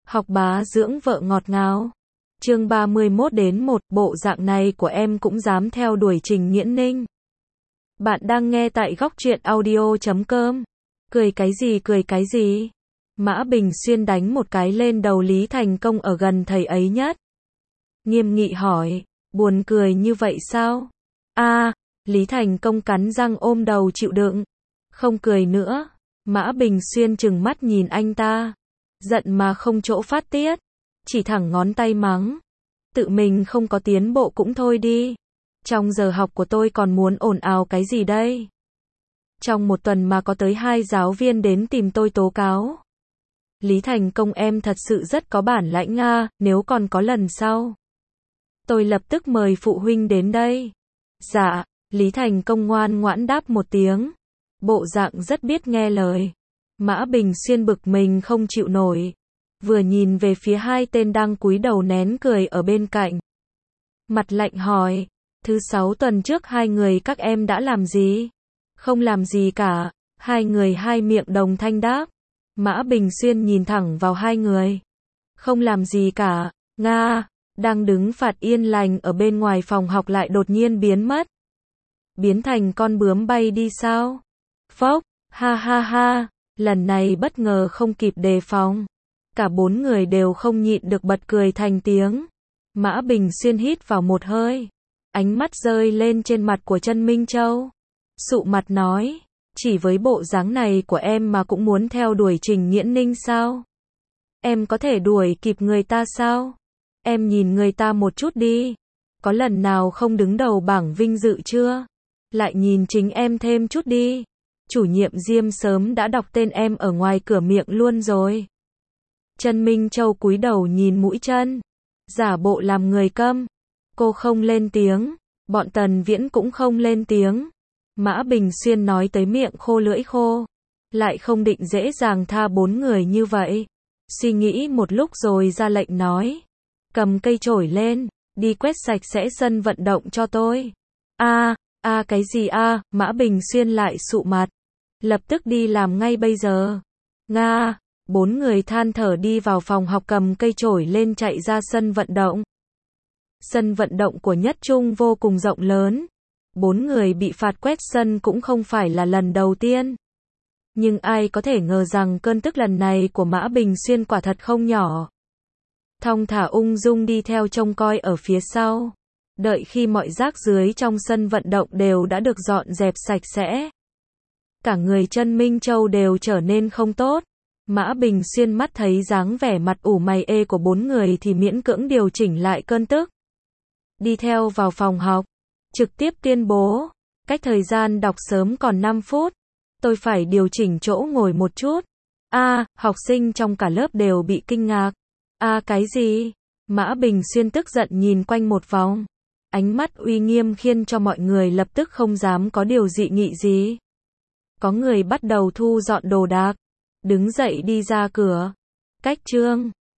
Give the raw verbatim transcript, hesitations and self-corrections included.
Học bá dưỡng vợ ngọt ngào. Chương ba mươi mốt đến một, bộ dạng này của em cũng dám theo đuổi Trình Nghiễn Ninh. Bạn đang nghe tại góc truyện audio chấm com. Cười cái gì cười cái gì? Mã Bình Xuyên đánh một cái lên đầu Lý Thành Công ở gần thầy ấy nhất. Nghiêm nghị hỏi, buồn cười như vậy sao? A, à, Lý Thành Công cắn răng ôm đầu chịu đựng. Không cười nữa. Mã Bình Xuyên trừng mắt nhìn anh ta. Giận mà không chỗ phát tiết. Chỉ thẳng ngón tay mắng. Tự mình không có tiến bộ cũng thôi đi. Trong giờ học của tôi còn muốn ồn ào cái gì đây? Trong một tuần mà có tới hai giáo viên đến tìm tôi tố cáo. Lý Thành Công em thật sự rất có bản lãnh nga, nếu còn có lần sau. Tôi lập tức mời phụ huynh đến đây. Dạ, Lý Thành Công ngoan ngoãn đáp một tiếng. Bộ dạng rất biết nghe lời. Mã Bình Xuyên bực mình không chịu nổi. Vừa nhìn về phía hai tên đang cúi đầu nén cười ở bên cạnh. Mặt lạnh hỏi, thứ sáu tuần trước hai người các em đã làm gì? Không làm gì cả, hai người hai miệng đồng thanh đáp. Mã Bình Xuyên nhìn thẳng vào hai người. Không làm gì cả, nga, đang đứng phạt yên lành ở bên ngoài phòng học lại đột nhiên biến mất. Biến thành con bướm bay đi sao? Phốc, ha ha ha, lần này bất ngờ không kịp đề phòng. Cả bốn người đều không nhịn được bật cười thành tiếng. Mã Bình Xuyên hít vào một hơi. Ánh mắt rơi lên trên mặt của Trân Minh Châu. Sụ mặt nói, chỉ với bộ dáng này của em mà cũng muốn theo đuổi Trình Nghiễn Ninh sao? Em có thể đuổi kịp người ta sao? Em nhìn người ta một chút đi. Có lần nào không đứng đầu bảng vinh dự chưa? Lại nhìn chính em thêm chút đi. Chủ nhiệm Diêm sớm đã đọc tên em ở ngoài cửa miệng luôn rồi. Trân Minh Châu cúi đầu nhìn mũi chân. Giả bộ làm người câm. Cô không lên tiếng. Bọn Tần Viễn cũng không lên tiếng. Mã Bình Xuyên nói tới miệng khô lưỡi khô. Lại không định dễ dàng tha bốn người như vậy. Suy nghĩ một lúc rồi ra lệnh nói. Cầm cây chổi lên. Đi quét sạch sẽ sân vận động cho tôi. A, a cái gì a? Mã Bình Xuyên lại sụ mặt. Lập tức đi làm ngay bây giờ. Nga. Bốn người than thở đi vào phòng học cầm cây chổi lên chạy ra sân vận động. Sân vận động của Nhất Trung vô cùng rộng lớn. Bốn người bị phạt quét sân cũng không phải là lần đầu tiên. Nhưng ai có thể ngờ rằng cơn tức lần này của Mã Bình Xuyên quả thật không nhỏ. Thong thả ung dung đi theo trông coi ở phía sau. Đợi khi mọi rác dưới trong sân vận động đều đã được dọn dẹp sạch sẽ. Cả người Trân Minh Châu đều trở nên không tốt. Mã Bình Xuyên mắt thấy dáng vẻ mặt ủ mày ê của bốn người thì miễn cưỡng điều chỉnh lại cơn tức. Đi theo vào phòng học. Trực tiếp tuyên bố. Cách thời gian đọc sớm còn năm phút. Tôi phải điều chỉnh chỗ ngồi một chút. A, à, học sinh trong cả lớp đều bị kinh ngạc. A à, cái gì? Mã Bình Xuyên tức giận nhìn quanh một vòng. Ánh mắt uy nghiêm khiến cho mọi người lập tức không dám có điều dị nghị gì. Có người bắt đầu thu dọn đồ đạc. Đứng dậy đi ra cửa. Cách chương.